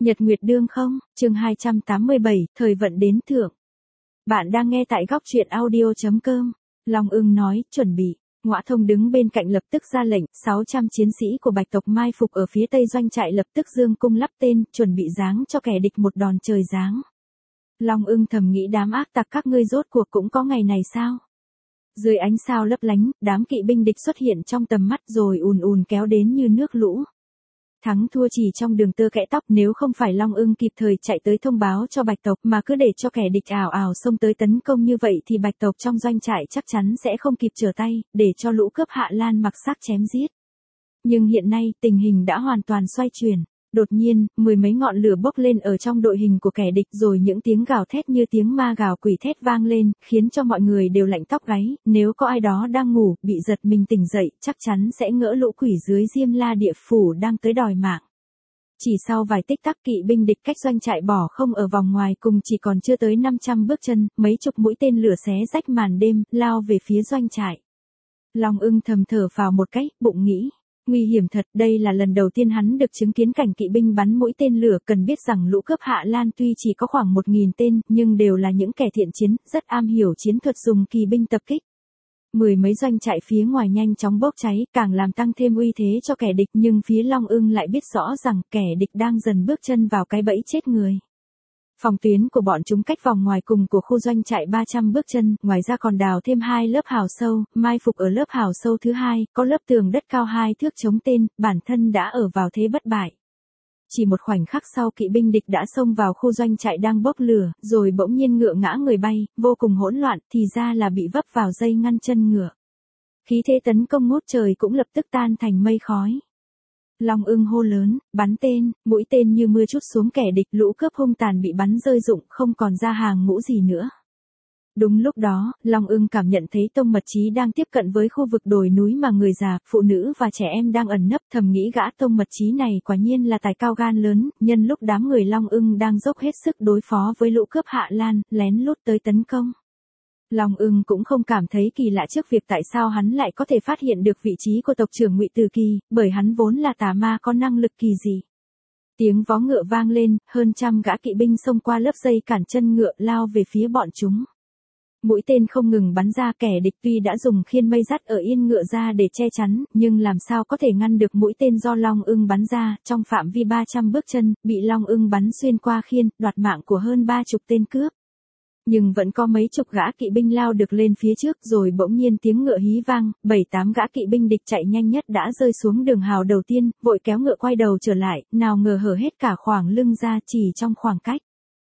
Nhật Nguyệt Đương không, chương 287, thời vận đến thượng. Bạn đang nghe tại góc truyện audio.com. Long Ưng nói, chuẩn bị. Ngõa Thông đứng bên cạnh lập tức ra lệnh, 600 chiến sĩ của Bạch tộc mai phục ở phía tây doanh trại lập tức dương cung lắp tên, chuẩn bị giáng cho kẻ địch một đòn trời giáng. Long Ưng thầm nghĩ đám ác tặc các ngươi rốt cuộc cũng có ngày này sao? Dưới ánh sao lấp lánh, đám kỵ binh địch xuất hiện trong tầm mắt rồi ùn ùn kéo đến như nước lũ. Thắng thua chỉ trong đường tơ kẽ tóc, nếu không phải Long Ưng kịp thời chạy tới thông báo cho Bạch tộc mà cứ để cho kẻ địch ảo ảo xông tới tấn công như vậy thì Bạch tộc trong doanh trại chắc chắn sẽ không kịp trở tay, để cho lũ cướp Hạ Lan mặc xác chém giết. Nhưng hiện nay, tình hình đã hoàn toàn xoay chuyển. Đột nhiên, mười mấy ngọn lửa bốc lên ở trong đội hình của kẻ địch, rồi những tiếng gào thét như tiếng ma gào quỷ thét vang lên, khiến cho mọi người đều lạnh tóc gáy. Nếu có ai đó đang ngủ, bị giật mình tỉnh dậy, chắc chắn sẽ ngỡ lũ quỷ dưới Diêm La Địa Phủ đang tới đòi mạng. Chỉ sau vài tích tắc, kỵ binh địch cách doanh trại bỏ không ở vòng ngoài cùng chỉ còn chưa tới 500 bước chân, mấy chục mũi tên lửa xé rách màn đêm, lao về phía doanh trại. Long Ưng thầm thở phào một cái, bụng nghĩ. Nguy hiểm thật, đây là lần đầu tiên hắn được chứng kiến cảnh kỵ binh bắn mũi tên lửa. Cần biết rằng lũ cướp Hạ Lan tuy chỉ có khoảng 1000 tên, nhưng đều là những kẻ thiện chiến, rất am hiểu chiến thuật dùng kỳ binh tập kích. Mười mấy doanh trại phía ngoài nhanh chóng bốc cháy, càng làm tăng thêm uy thế cho kẻ địch, nhưng phía Long Ưng lại biết rõ rằng kẻ địch đang dần bước chân vào cái bẫy chết người. Phòng tuyến của bọn chúng cách vòng ngoài cùng của khu doanh trại 300 bước chân, ngoài ra còn đào thêm 2 lớp hào sâu, mai phục ở lớp hào sâu thứ 2, có lớp tường đất cao 2 thước chống tên, bản thân đã ở vào thế bất bại. Chỉ một khoảnh khắc sau, kỵ binh địch đã xông vào khu doanh trại đang bốc lửa, rồi bỗng nhiên ngựa ngã người bay, vô cùng hỗn loạn, thì ra là bị vấp vào dây ngăn chân ngựa. Khí thế tấn công ngút trời cũng lập tức tan thành mây khói. Long Ưng hô lớn, bắn tên, mũi tên như mưa trút xuống kẻ địch, lũ cướp hung tàn bị bắn rơi rụng, không còn ra hàng ngũ gì nữa. Đúng lúc đó, Long Ưng cảm nhận thấy Tông Mật Chí đang tiếp cận với khu vực đồi núi mà người già, phụ nữ và trẻ em đang ẩn nấp, thầm nghĩ gã Tông Mật Chí này quả nhiên là tài cao gan lớn. Nhân lúc đám người Long Ưng đang dốc hết sức đối phó với lũ cướp Hạ Lan, lén lút tới tấn công. Long Ưng cũng không cảm thấy kỳ lạ trước việc tại sao hắn lại có thể phát hiện được vị trí của tộc trưởng Ngụy Từ Kỳ, bởi hắn vốn là tà ma có năng lực kỳ dị. Tiếng vó ngựa vang lên, hơn trăm gã kỵ binh xông qua lớp dây cản chân ngựa lao về phía bọn chúng. Mũi tên không ngừng bắn ra, kẻ địch tuy đã dùng khiên mây dắt ở yên ngựa ra để che chắn, nhưng làm sao có thể ngăn được mũi tên do Long Ưng bắn ra, trong phạm vi 300 bước chân, bị Long Ưng bắn xuyên qua khiên, đoạt mạng của hơn 30 tên cướp. Nhưng vẫn có mấy chục gã kỵ binh lao được lên phía trước, rồi bỗng nhiên tiếng ngựa hí vang, 7-8 gã kỵ binh địch chạy nhanh nhất đã rơi xuống đường hào đầu tiên, vội kéo ngựa quay đầu trở lại, nào ngờ hở hết cả khoảng lưng ra chỉ trong khoảng cách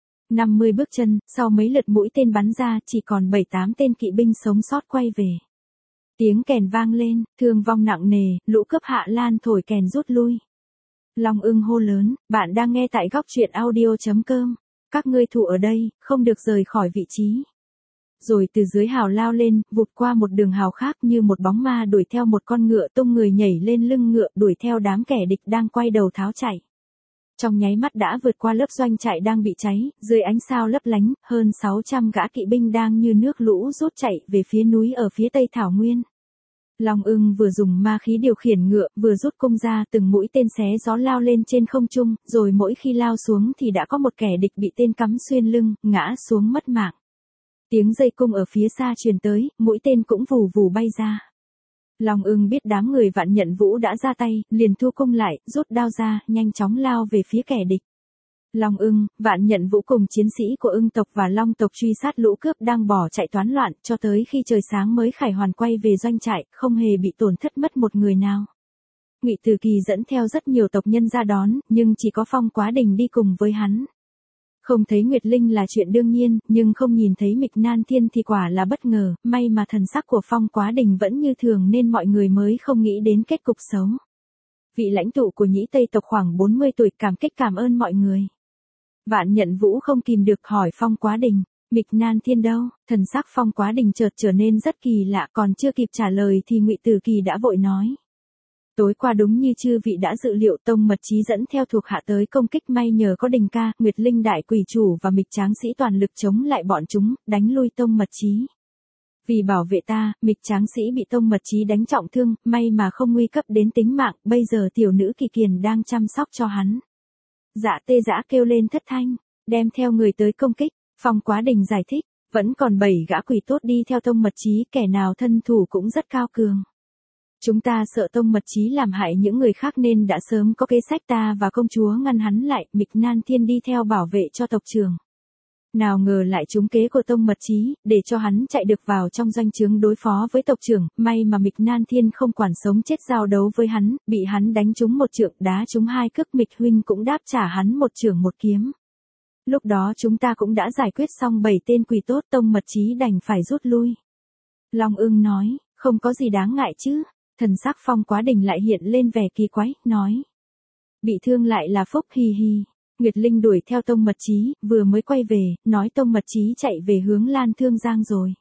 50 bước chân, sau mấy lượt mũi tên bắn ra chỉ còn 7-8 tên kỵ binh sống sót quay về. Tiếng kèn vang lên, thương vong nặng nề, lũ cướp Hạ Lan thổi kèn rút lui. Long Ưng hô lớn, bạn đang nghe tại góc truyện audio.com. Các ngươi thủ ở đây, không được rời khỏi vị trí. Rồi từ dưới hào lao lên, vụt qua một đường hào khác như một bóng ma đuổi theo một con ngựa, tung người nhảy lên lưng ngựa đuổi theo đám kẻ địch đang quay đầu tháo chạy. Trong nháy mắt đã vượt qua lớp doanh trại đang bị cháy, dưới ánh sao lấp lánh, hơn 600 gã kỵ binh đang như nước lũ rút chạy về phía núi ở phía tây thảo nguyên. Long Ưng vừa dùng ma khí điều khiển ngựa, vừa rút cung ra, từng mũi tên xé gió lao lên trên không trung, rồi mỗi khi lao xuống thì đã có một kẻ địch bị tên cắm xuyên lưng, ngã xuống mất mạng. Tiếng dây cung ở phía xa truyền tới, mũi tên cũng vù vù bay ra. Long Ưng biết đám người Vạn Nhận Vũ đã ra tay, liền thu cung lại, rút đao ra, nhanh chóng lao về phía kẻ địch. Long Ưng, Vạn Nhận Vũ cùng chiến sĩ của Ưng tộc và Long tộc truy sát lũ cướp đang bỏ chạy toán loạn, cho tới khi trời sáng mới khải hoàn quay về doanh trại, không hề bị tổn thất mất một người nào. Ngụy Từ Kỳ dẫn theo rất nhiều tộc nhân ra đón, nhưng chỉ có Phong Quá Đình đi cùng với hắn. Không thấy Nguyệt Linh là chuyện đương nhiên, nhưng không nhìn thấy Mịch Nan Thiên thì quả là bất ngờ, may mà thần sắc của Phong Quá Đình vẫn như thường nên mọi người mới không nghĩ đến kết cục xấu. Vị lãnh tụ của Nhĩ Tây tộc khoảng 40 tuổi cảm kích cảm ơn mọi người. Vạn Nhận Vũ không kìm được hỏi Phong Quá Đình, Mịch Nan Thiên đâu? Thần sắc Phong Quá Đình chợt trở nên rất kỳ lạ, còn chưa kịp trả lời thì Ngụy Từ Kỳ đã vội nói. Tối qua đúng như chư vị đã dự liệu, Tông Mật Chí dẫn theo thuộc hạ tới công kích, may nhờ có Đình Ca, Nguyệt Linh đại quỷ chủ và Mịch Tráng Sĩ toàn lực chống lại bọn chúng, đánh lui Tông Mật Chí. Vì bảo vệ ta, Mịch Tráng Sĩ bị Tông Mật Chí đánh trọng thương, may mà không nguy cấp đến tính mạng, bây giờ tiểu nữ Kỳ Kiền đang chăm sóc cho hắn. Dạ Tê Dã kêu lên thất thanh, đem theo người tới công kích. Phong Quá Đình giải thích, vẫn còn 7 gã quỷ tốt đi theo Tông Mật Chí, kẻ nào thân thủ cũng rất cao cường. Chúng ta sợ Tông Mật Chí làm hại những người khác nên đã sớm có kế sách ta và công chúa ngăn hắn lại, Mịch Nan Thiên đi theo bảo vệ cho tộc trưởng. Nào ngờ lại trúng kế của Tông Mật Chí, để cho hắn chạy được vào trong doanh trướng đối phó với tộc trưởng, may mà Mịch Nan Thiên không quản sống chết giao đấu với hắn, bị hắn đánh trúng một trượng, đá trúng 2 cước, Mịch huynh cũng đáp trả hắn một chưởng một kiếm. Lúc đó chúng ta cũng đã giải quyết xong 7 tên quỷ tốt, Tông Mật Chí đành phải rút lui. Long Ưng nói, không có gì đáng ngại chứ. Thần sắc Phong Quá Đình lại hiện lên vẻ kỳ quái, nói. Bị thương lại là phúc, hi hi. Nguyệt Linh đuổi theo Tông Mật Chí, vừa mới quay về, nói Tông Mật Chí chạy về hướng Lan Thương Giang rồi.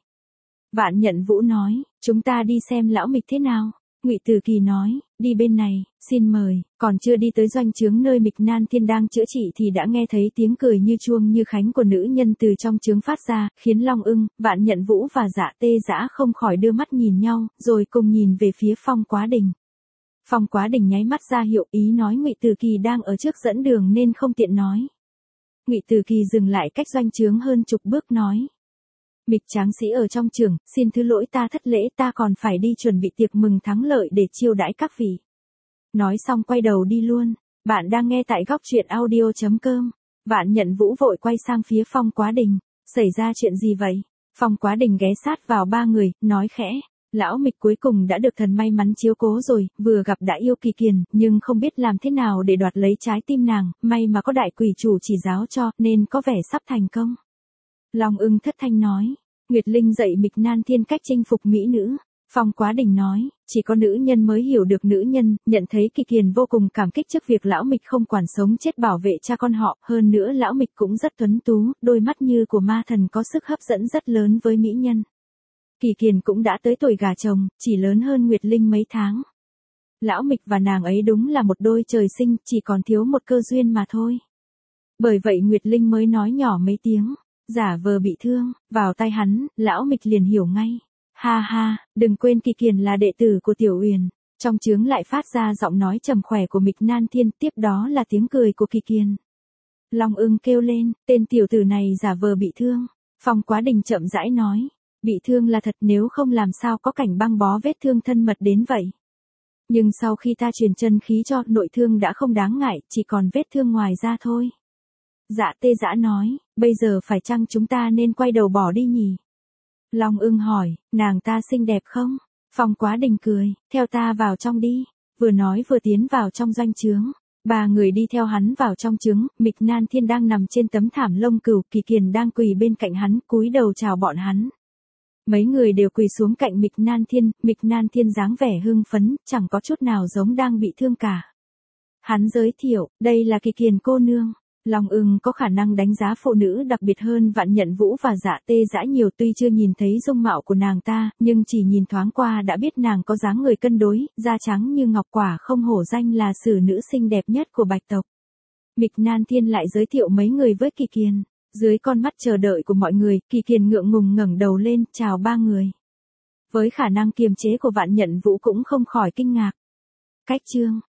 Vạn Nhận Vũ nói, chúng ta đi xem lão Mịch thế nào. Ngụy Tử Kỳ nói, đi bên này, xin mời. Còn chưa đi tới doanh trướng nơi Mịch Nan Thiên đang chữa trị thì đã nghe thấy tiếng cười như chuông như khánh của nữ nhân từ trong trướng phát ra, khiến Long Ưng, Vạn Nhận Vũ và Dạ Tê Dã không khỏi đưa mắt nhìn nhau, rồi cùng nhìn về phía Phong Quá Đình. Phong Quá Đình nháy mắt ra hiệu ý nói Ngụy Tử Kỳ đang ở trước dẫn đường nên không tiện nói. Ngụy Tử Kỳ dừng lại cách doanh trướng hơn chục bước nói. Mịch tráng sĩ ở trong trường, xin thứ lỗi ta thất lễ, ta còn phải đi chuẩn bị tiệc mừng thắng lợi để chiêu đãi các vị. Nói xong quay đầu đi luôn. Bạn đang nghe tại góc truyện audio.com. Vạn Nhận Vũ vội quay sang phía Phong Quá Đình. Xảy ra chuyện gì vậy? Phong Quá Đình ghé sát vào 3 người, nói khẽ. Lão Mịch cuối cùng đã được thần may mắn chiếu cố rồi, vừa gặp đã yêu Kỳ Kiền, nhưng không biết làm thế nào để đoạt lấy trái tim nàng, may mà có đại quỷ chủ chỉ giáo cho, nên có vẻ sắp thành công. Long Ưng thất thanh nói. Nguyệt Linh dạy Mịch Nan Thiên cách chinh phục mỹ nữ. Phong Quá Đình nói, chỉ có nữ nhân mới hiểu được nữ nhân, nhận thấy Kỳ Kiền vô cùng cảm kích trước việc lão Mịch không quản sống chết bảo vệ cha con họ, hơn nữa lão Mịch cũng rất tuấn tú, đôi mắt như của ma thần có sức hấp dẫn rất lớn với mỹ nhân. Kỳ Kiền cũng đã tới tuổi gả chồng, chỉ lớn hơn Nguyệt Linh mấy tháng. Lão Mịch và nàng ấy đúng là một đôi trời sinh, chỉ còn thiếu một cơ duyên mà thôi. Bởi vậy Nguyệt Linh mới nói nhỏ mấy tiếng, giả vờ bị thương, vào tai hắn, lão Mịch liền hiểu ngay. Ha ha, đừng quên Kỳ Kiền là đệ tử của Tiểu Uyển. Trong trướng lại phát ra giọng nói trầm khỏe của Mịch Nan Thiên, tiếp đó là tiếng cười của Kỳ Kiền. Long Ưng kêu lên, tên tiểu tử này giả vờ bị thương. Phong Quá Đình chậm rãi nói, bị thương là thật, nếu không làm sao có cảnh băng bó vết thương thân mật đến vậy. Nhưng sau khi ta truyền chân khí cho, nội thương đã không đáng ngại, chỉ còn vết thương ngoài da thôi. Dạ Tê Dã nói, bây giờ phải chăng chúng ta nên quay đầu bỏ đi nhỉ? Long Ưng hỏi, nàng ta xinh đẹp không? Phong Quá Đình cười, theo ta vào trong đi. Vừa nói vừa tiến vào trong doanh trướng. 3 người đi theo hắn vào trong trướng, Mịch Nan Thiên đang nằm trên tấm thảm lông cừu, Kỳ Kiền đang quỳ bên cạnh hắn, cúi đầu chào bọn hắn. Mấy người đều quỳ xuống cạnh Mịch Nan Thiên dáng vẻ hưng phấn, chẳng có chút nào giống đang bị thương cả. Hắn giới thiệu, đây là Kỳ Kiền cô nương. Long Ưng có khả năng đánh giá phụ nữ đặc biệt hơn Vạn Nhận Vũ và Dạ Tê Dã nhiều, tuy chưa nhìn thấy dung mạo của nàng ta, nhưng chỉ nhìn thoáng qua đã biết nàng có dáng người cân đối, da trắng như ngọc, quả không hổ danh là sử nữ xinh đẹp nhất của Bạch tộc. Mịch Nan Thiên lại giới thiệu mấy người với Kỳ Kiền. Dưới con mắt chờ đợi của mọi người, Kỳ Kiền ngượng ngùng ngẩng đầu lên, chào 3 người. Với khả năng kiềm chế của Vạn Nhận Vũ cũng không khỏi kinh ngạc. Cách chương